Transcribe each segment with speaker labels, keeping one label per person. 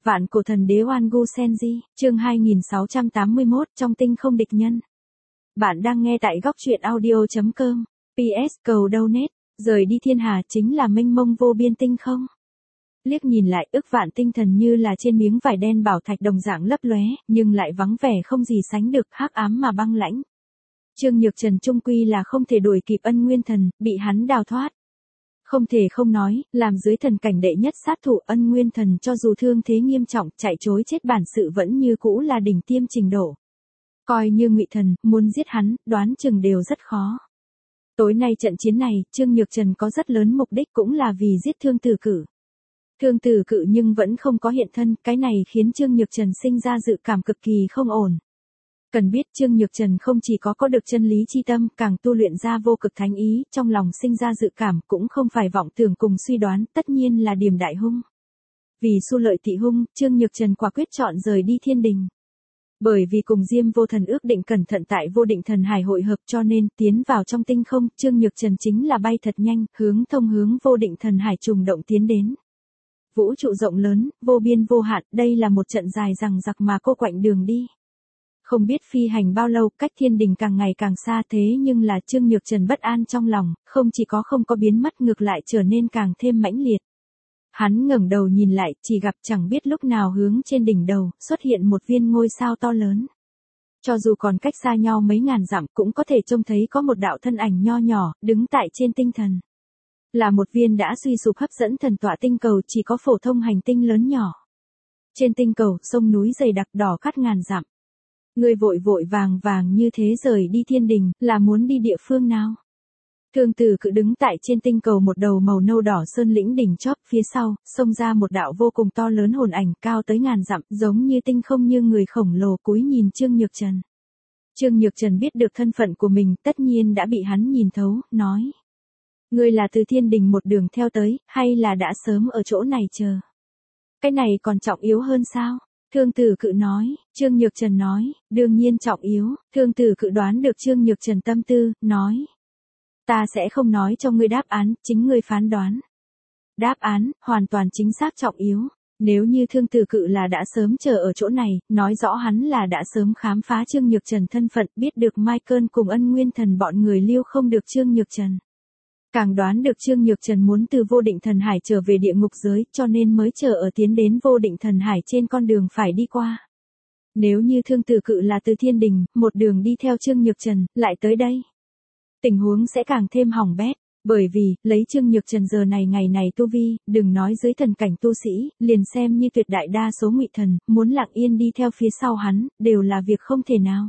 Speaker 1: Vạn cổ thần đế Oan Gu Senji, chương 2681, trong tinh không địch nhân. Bạn đang nghe tại góc truyện audio.com. PS cầu donate, rời đi thiên hà chính là mênh mông vô biên tinh không. Liếc nhìn lại ức vạn tinh thần như là trên miếng vải đen bảo thạch đồng dạng lấp lóe, nhưng lại vắng vẻ không gì sánh được, hắc ám mà băng lãnh. Trương Nhược Trần chung quy là không thể đuổi kịp Ân Nguyên Thần, bị hắn đào thoát. Không thể không nói, làm dưới thần cảnh đệ nhất sát thủ Ân Nguyên Thần cho dù thương thế nghiêm trọng, chạy trối chết bản sự vẫn như cũ là đỉnh tiêm trình độ. Coi như Ngụy Thần, muốn giết hắn, đoán chừng đều rất khó. Tối nay trận chiến này, Trương Nhược Trần có rất lớn mục đích cũng là vì giết Thương Tử Cử. Thương Tử Cử nhưng vẫn không có hiện thân, cái này khiến Trương Nhược Trần sinh ra dự cảm cực kỳ không ổn. Cần biết Trương Nhược Trần không chỉ có được chân lý chi tâm, càng tu luyện ra vô cực thánh ý, trong lòng sinh ra dự cảm cũng không phải vọng tưởng cùng suy đoán, tất nhiên là Điềm Đại Hung. Vì xu lợi thị hung, Trương Nhược Trần quả quyết chọn rời đi thiên đình. Bởi vì cùng Diêm Vô Thần ước định cẩn thận tại Vô Định Thần Hải hội hợp cho nên tiến vào trong tinh không, Trương Nhược Trần chính là bay thật nhanh, hướng Vô Định Thần Hải trùng động tiến đến. Vũ trụ rộng lớn, vô biên vô hạn, đây là một trận dài dằng dặc mà cô quạnh đường đi. Không biết phi hành bao lâu, cách thiên đình càng ngày càng xa, thế nhưng là Trương Nhược Trần bất an trong lòng, không chỉ không có biến mất, ngược lại trở nên càng thêm mãnh liệt. Hắn ngẩng đầu nhìn lại, chỉ gặp chẳng biết lúc nào hướng trên đỉnh đầu, xuất hiện một viên ngôi sao to lớn. Cho dù còn cách xa nhau mấy ngàn dặm, cũng có thể trông thấy có một đạo thân ảnh nho nhỏ, đứng tại trên tinh thần. Là một viên đã suy sụp hấp dẫn thần tọa tinh cầu, chỉ có phổ thông hành tinh lớn nhỏ. Trên tinh cầu, sông núi dày đặc đỏ khắp ngàn dặm. Ngươi vội vội vàng vàng như thế rời đi thiên đình, là muốn đi địa phương nào? Thương Tử Cử đứng tại trên tinh cầu một đầu màu nâu đỏ sơn lĩnh đỉnh chóp, phía sau, xông ra một đạo vô cùng to lớn hồn ảnh cao tới ngàn dặm, giống như tinh không như người khổng lồ cúi nhìn Trương Nhược Trần. Trương Nhược Trần biết được thân phận của mình, tất nhiên đã bị hắn nhìn thấu, nói. Ngươi là từ thiên đình một đường theo tới, hay là đã sớm ở chỗ này chờ? Cái này còn trọng yếu hơn sao? Thương Tử Cử nói, Trương Nhược Trần nói, đương nhiên trọng yếu. Thương Tử Cử đoán được Trương Nhược Trần tâm tư, nói. Ta sẽ không nói cho ngươi đáp án, chính ngươi phán đoán. Đáp án, hoàn toàn chính xác trọng yếu. Nếu như Thương Tử Cử là đã sớm chờ ở chỗ này, nói rõ hắn là đã sớm khám phá Trương Nhược Trần thân phận, biết được Michael cùng Ân Nguyên Thần bọn người lưu không được Trương Nhược Trần. Càng đoán được Trương Nhược Trần muốn từ Vô Định Thần Hải trở về địa ngục giới, cho nên mới chờ ở tiến đến Vô Định Thần Hải trên con đường phải đi qua. Nếu như Thương Tử Cử là từ thiên đình, một đường đi theo Trương Nhược Trần, lại tới đây. Tình huống sẽ càng thêm hỏng bét, bởi vì, lấy Trương Nhược Trần giờ này ngày này tu vi, đừng nói dưới thần cảnh tu sĩ, liền xem như tuyệt đại đa số Ngụy Thần, muốn lặng yên đi theo phía sau hắn, đều là việc không thể nào.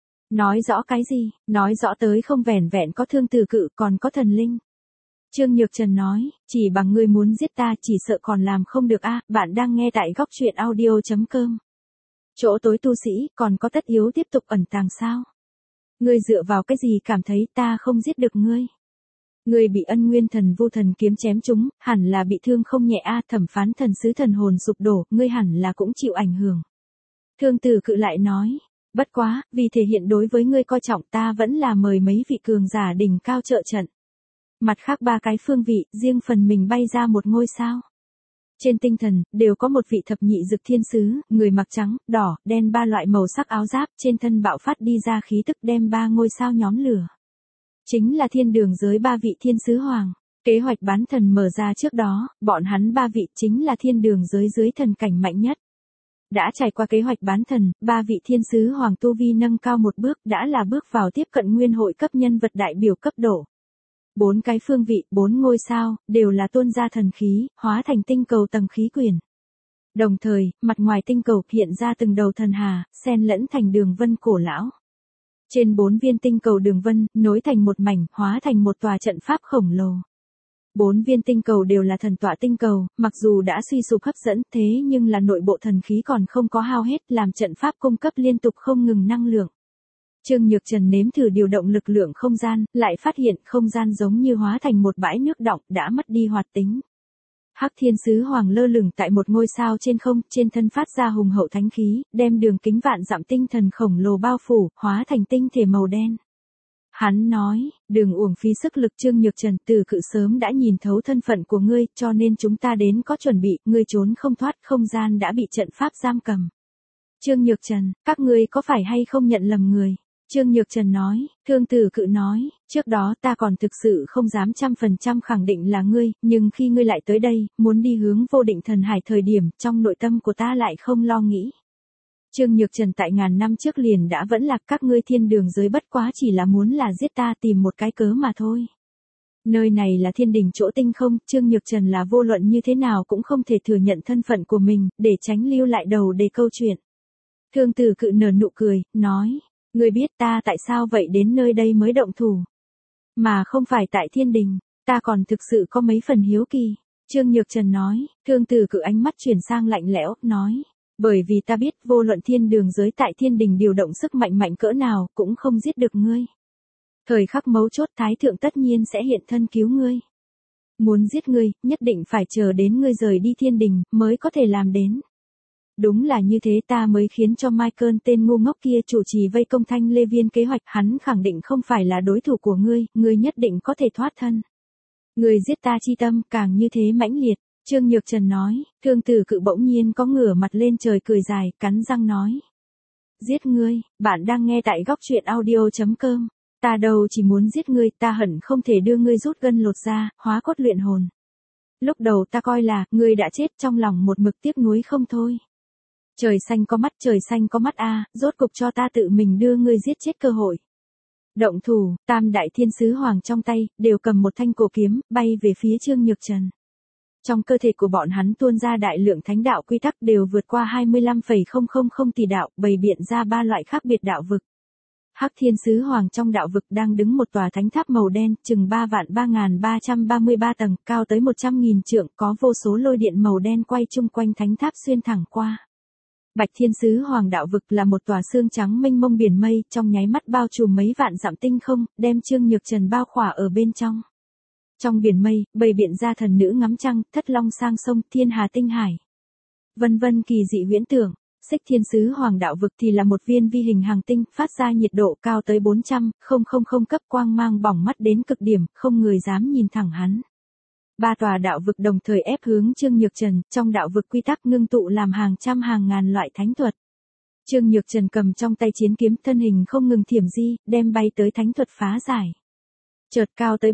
Speaker 1: Nói rõ cái gì? Nói rõ tới không vẻn vẹn có Thương Tử Cử, còn có thần linh. Trương Nhược Trần nói, chỉ bằng ngươi muốn giết ta, chỉ sợ còn làm không được a. Bạn đang nghe tại góc truyện audio.com. Chỗ tối tu sĩ, còn có tất yếu tiếp tục ẩn tàng sao? Ngươi dựa vào cái gì cảm thấy ta không giết được ngươi? Ngươi bị Ân Nguyên Thần Vu Thần kiếm chém trúng, hẳn là bị thương không nhẹ a. Thẩm phán thần sứ thần hồn sụp đổ, ngươi hẳn là cũng chịu ảnh hưởng. Thương Tử Cử lại nói, bất quá, vì thể hiện đối với ngươi coi trọng, ta vẫn là mời mấy vị cường giả đỉnh cao trợ trận. Mặt khác ba cái phương vị, riêng phần mình bay ra một ngôi sao. Trên tinh thần, đều có một vị thập nhị dực thiên sứ, người mặc trắng, đỏ, đen ba loại màu sắc áo giáp, trên thân bạo phát đi ra khí tức đem ba ngôi sao nhóm lửa. Chính là thiên đường giới ba vị thiên sứ hoàng. Kế hoạch bán thần mở ra trước đó, bọn hắn ba vị chính là thiên đường giới dưới thần cảnh mạnh nhất. Đã trải qua kế hoạch bán thần, ba vị thiên sứ hoàng tu vi nâng cao một bước, đã là bước vào tiếp cận nguyên hội cấp nhân vật đại biểu cấp độ. Bốn cái phương vị, bốn ngôi sao, đều là tuôn ra thần khí, hóa thành tinh cầu tầng khí quyển. Đồng thời, mặt ngoài tinh cầu hiện ra từng đầu thần hà, xen lẫn thành đường vân cổ lão. Trên bốn viên tinh cầu đường vân, nối thành một mảnh, hóa thành một tòa trận pháp khổng lồ. Bốn viên tinh cầu đều là thần tọa tinh cầu, mặc dù đã suy sụp hấp dẫn, thế nhưng là nội bộ thần khí còn không có hao hết, làm trận pháp cung cấp liên tục không ngừng năng lượng. Trương Nhược Trần nếm thử điều động lực lượng không gian, lại phát hiện không gian giống như hóa thành một bãi nước đọng, đã mất đi hoạt tính. Hắc Thiên Sứ Hoàng lơ lửng tại một ngôi sao trên không, trên thân phát ra hùng hậu thánh khí, đem đường kính vạn dặm tinh thần khổng lồ bao phủ, hóa thành tinh thể màu đen. Hắn nói, đừng uổng phí sức lực. Trương Nhược Trần, Từ Cự sớm đã nhìn thấu thân phận của ngươi, cho nên chúng ta đến có chuẩn bị, ngươi trốn không thoát, không gian đã bị trận pháp giam cầm. Trương Nhược Trần, các ngươi có phải hay không nhận lầm người? Trương Nhược Trần nói, Thương Từ Cự nói, trước đó ta còn thực sự không dám 100% khẳng định là ngươi, nhưng khi ngươi lại tới đây, muốn đi hướng vô định thần hải thời điểm, trong nội tâm của ta lại không lo nghĩ. Trương Nhược Trần, tại ngàn năm trước liền đã vẫn lạc, các ngươi thiên đường giới bất quá chỉ là muốn là giết ta, tìm một cái cớ mà thôi. Nơi này là thiên đình chỗ tinh không, Trương Nhược Trần là vô luận như thế nào cũng không thể thừa nhận thân phận của mình, để tránh lưu lại đầu để câu chuyện. Thương Từ Cự nở nụ cười, nói, ngươi biết ta tại sao vậy đến nơi đây mới động thủ, mà không phải tại thiên đình, ta còn thực sự có mấy phần hiếu kỳ. Trương Nhược Trần nói, Thương Từ Cự ánh mắt chuyển sang lạnh lẽo, nói, bởi vì ta biết vô luận thiên đường giới tại thiên đình điều động sức mạnh mạnh cỡ nào cũng không giết được ngươi. Thời khắc mấu chốt Thái Thượng tất nhiên sẽ hiện thân cứu ngươi. Muốn giết ngươi, nhất định phải chờ đến ngươi rời đi thiên đình, mới có thể làm đến. Đúng là như thế, ta mới khiến cho Michael tên ngu ngốc kia chủ trì vây công Thanh Lê Viên kế hoạch, hắn khẳng định không phải là đối thủ của ngươi nhất định có thể thoát thân. Ngươi giết ta chi tâm càng như thế mãnh liệt. Trương Nhược Trần nói, Thương Từ Cự bỗng nhiên có ngửa mặt lên trời cười dài, cắn răng nói. Giết ngươi, bạn đang nghe tại góc truyện audio.com. Ta đâu chỉ muốn giết ngươi, ta hận không thể đưa ngươi rút gân lột da, hóa cốt luyện hồn. Lúc đầu ta coi là, ngươi đã chết, trong lòng một mực tiếc nuối không thôi. Trời xanh có mắt a, rốt cục cho ta tự mình đưa ngươi giết chết cơ hội. Động thủ, tam đại thiên sứ hoàng trong tay, đều cầm một thanh cổ kiếm, bay về phía Trương Nhược Trần. Trong cơ thể của bọn hắn tuôn ra đại lượng thánh đạo quy tắc đều vượt qua 25,000 tỷ đạo, bày biện ra ba loại khác biệt đạo vực. Hắc Thiên Sứ Hoàng trong đạo vực đang đứng một tòa thánh tháp màu đen, chừng 3.333 tầng, cao tới 100.000 trượng, có vô số lôi điện màu đen quay chung quanh thánh tháp xuyên thẳng qua. Bạch Thiên Sứ Hoàng đạo vực là một tòa xương trắng mênh mông biển mây, trong nháy mắt bao trùm mấy vạn dặm tinh không, đem Trương Nhược Trần bao khỏa ở bên trong. Trong biển mây, bày biện ra thần nữ ngắm trăng, thất long sang sông, thiên hà tinh hải. Vân vân kỳ dị huyễn tưởng. Xích Thiên Sứ Hoàng đạo vực thì là một viên vi hình hành tinh, phát ra nhiệt độ cao tới 400,000 cấp, quang mang bỏng mắt đến cực điểm, không người dám nhìn thẳng hắn. Ba tòa đạo vực đồng thời ép hướng Trương Nhược Trần, trong đạo vực quy tắc ngưng tụ làm hàng trăm hàng ngàn loại thánh thuật. Trương Nhược Trần cầm trong tay chiến kiếm, thân hình không ngừng thiểm di, đem bay tới thánh thuật phá giải. Chợt cao tới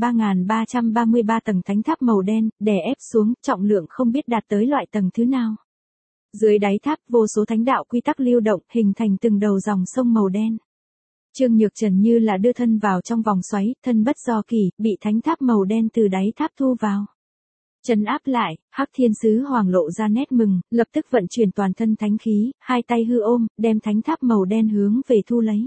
Speaker 1: 3.333 tầng thánh tháp màu đen, đè ép xuống, trọng lượng không biết đạt tới loại tầng thứ nào. Dưới đáy tháp vô số thánh đạo quy tắc lưu động, hình thành từng đầu dòng sông màu đen. Trương Nhược Trần như là đưa thân vào trong vòng xoáy, thân bất do kỳ, bị thánh tháp màu đen từ đáy tháp thu vào. Trấn áp lại, Hắc Thiên Sứ Hoàng lộ ra nét mừng, lập tức vận chuyển toàn thân thánh khí, hai tay hư ôm, đem thánh tháp màu đen hướng về thu lấy.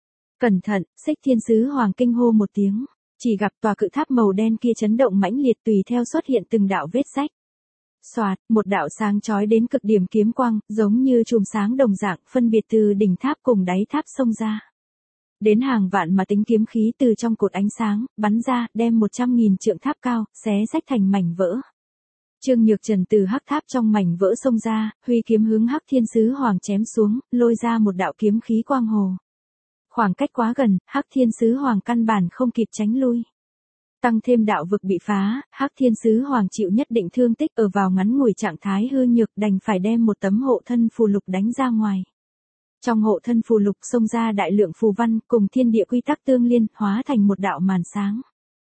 Speaker 1: Cẩn thận, Xích Thiên Sứ Hoàng kinh hô một tiếng, chỉ gặp tòa cự tháp màu đen kia chấn động mãnh liệt, tùy theo xuất hiện từng đạo vết rách. Xoạt, một đạo sáng chói đến cực điểm kiếm quang, giống như chùm sáng đồng dạng, phân biệt từ đỉnh tháp cùng đáy tháp xông ra. Đến hàng vạn mà tính kiếm khí từ trong cột ánh sáng, bắn ra, đem 100.000 trượng tháp cao, xé rách thành mảnh vỡ. Trương Nhược Trần từ hắc tháp trong mảnh vỡ xông ra, huy kiếm hướng Hắc Thiên Sứ Hoàng chém xuống, lôi ra một đạo kiếm khí quang hồ. Khoảng cách quá gần, Hắc Thiên Sứ Hoàng căn bản không kịp tránh lui. Tăng thêm đạo vực bị phá, Hắc Thiên Sứ Hoàng chịu nhất định thương tích, ở vào ngắn ngủi trạng thái hư nhược, đành phải đem một tấm hộ thân phù lục đánh ra ngoài. Trong hộ thân phù lục xông ra đại lượng phù văn, cùng thiên địa quy tắc tương liên, hóa thành một đạo màn sáng.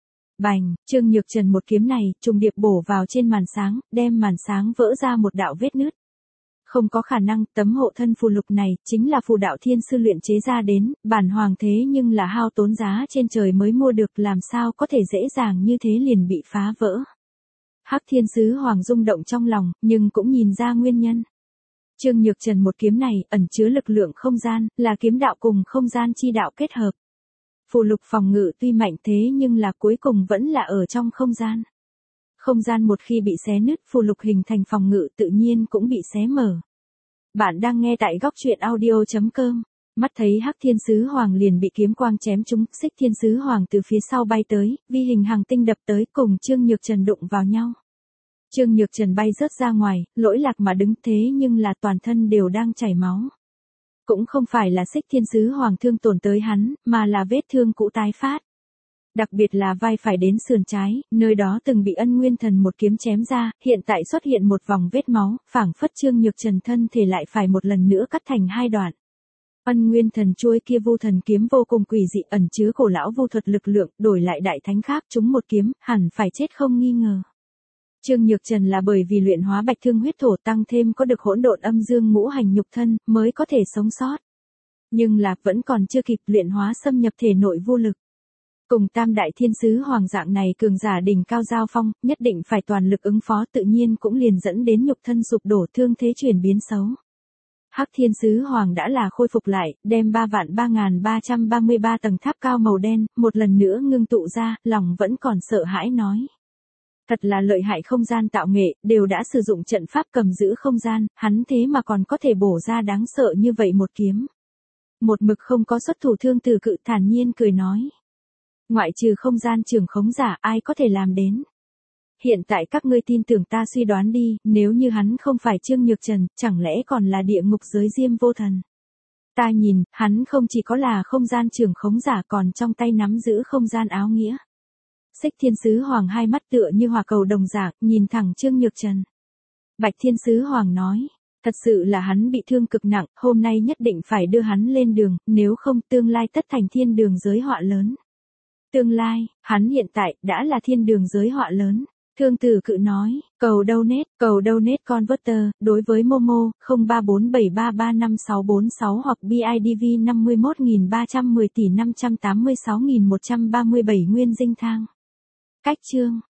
Speaker 1: Bành, Trương Nhược Trần một kiếm này, trùng điệp bổ vào trên màn sáng, đem màn sáng vỡ ra một đạo vết nứt. Không có khả năng, tấm hộ thân phù lục này, chính là phù đạo thiên sư luyện chế ra đến, bản hoàng thế nhưng là hao tốn giá trên trời mới mua được, làm sao có thể dễ dàng như thế liền bị phá vỡ. Hắc Thiên Sứ Hoàng rung động trong lòng, nhưng cũng nhìn ra nguyên nhân. Trương Nhược Trần một kiếm này, ẩn chứa lực lượng không gian, là kiếm đạo cùng không gian chi đạo kết hợp. Phù lục phòng ngự tuy mạnh thế nhưng là cuối cùng vẫn là ở trong không gian. Không gian một khi bị xé nứt, phù lục hình thành phòng ngự tự nhiên cũng bị xé mở. Bạn đang nghe tại góc truyện audio.com. Mắt thấy Hắc Thiên Sứ Hoàng liền bị kiếm quang chém trúng, Xích Thiên Sứ Hoàng từ phía sau bay tới, vi hình hành tinh đập tới, cùng Trương Nhược Trần đụng vào nhau. Trương Nhược Trần bay rớt ra ngoài, lỗi lạc mà đứng, thế nhưng là toàn thân đều đang chảy máu. Cũng không phải là Xích Thiên Sứ Hoàng thương tổn tới hắn, mà là vết thương cũ tái phát. Đặc biệt là vai phải đến sườn trái, nơi đó từng bị Ân Nguyên Thần một kiếm chém ra, hiện tại xuất hiện một vòng vết máu, phảng phất Trương Nhược Trần thân thể lại phải một lần nữa cắt thành hai đoạn. Ân Nguyên Thần chuôi kia vô thần kiếm vô cùng quỷ dị, ẩn chứa cổ lão vô thuật lực lượng, đổi lại đại thánh khác chúng một kiếm, hẳn phải chết không nghi ngờ. Trương Nhược Trần là bởi vì luyện hóa bạch thương huyết thổ tăng thêm có được hỗn độn âm dương ngũ hành nhục thân, mới có thể sống sót. Nhưng là vẫn còn chưa kịp luyện hóa xâm nhập thể nội vô lực. Cùng Tam Đại Thiên Sứ Hoàng dạng này cường giả đỉnh cao giao phong, nhất định phải toàn lực ứng phó, tự nhiên cũng liền dẫn đến nhục thân sụp đổ, thương thế chuyển biến xấu. Hắc Thiên Sứ Hoàng đã là khôi phục lại, đem 3.3333 tầng tháp cao màu đen, một lần nữa ngưng tụ ra, lòng vẫn còn sợ hãi nói. Thật là lợi hại không gian tạo nghệ, đều đã sử dụng trận pháp cầm giữ không gian, hắn thế mà còn có thể bổ ra đáng sợ như vậy một kiếm. Một mực không có xuất thủ Thương Tử Cự thản nhiên cười nói. Ngoại trừ không gian trường khống giả, ai có thể làm đến. Hiện tại các ngươi tin tưởng ta suy đoán đi, nếu như hắn không phải Trương Nhược Trần, chẳng lẽ còn là địa ngục giới Diêm Vô Thần. Ta nhìn, hắn không chỉ có là không gian trường khống giả, còn trong tay nắm giữ không gian áo nghĩa. Xích Thiên Sứ Hoàng hai mắt tựa như hỏa cầu đồng dạng, nhìn thẳng Trương Nhược Trần. Bạch Thiên Sứ Hoàng nói, thật sự là hắn bị thương cực nặng, hôm nay nhất định phải đưa hắn lên đường, nếu không tương lai tất thành thiên đường giới họa lớn. Tương lai, hắn hiện tại đã là thiên đường giới họa lớn. Thương Tử Cự nói, cầu donate converter, đối với Momo, 0347335646 hoặc BIDV 51310 tỷ 586.137 nguyên dinh thang. Cách chương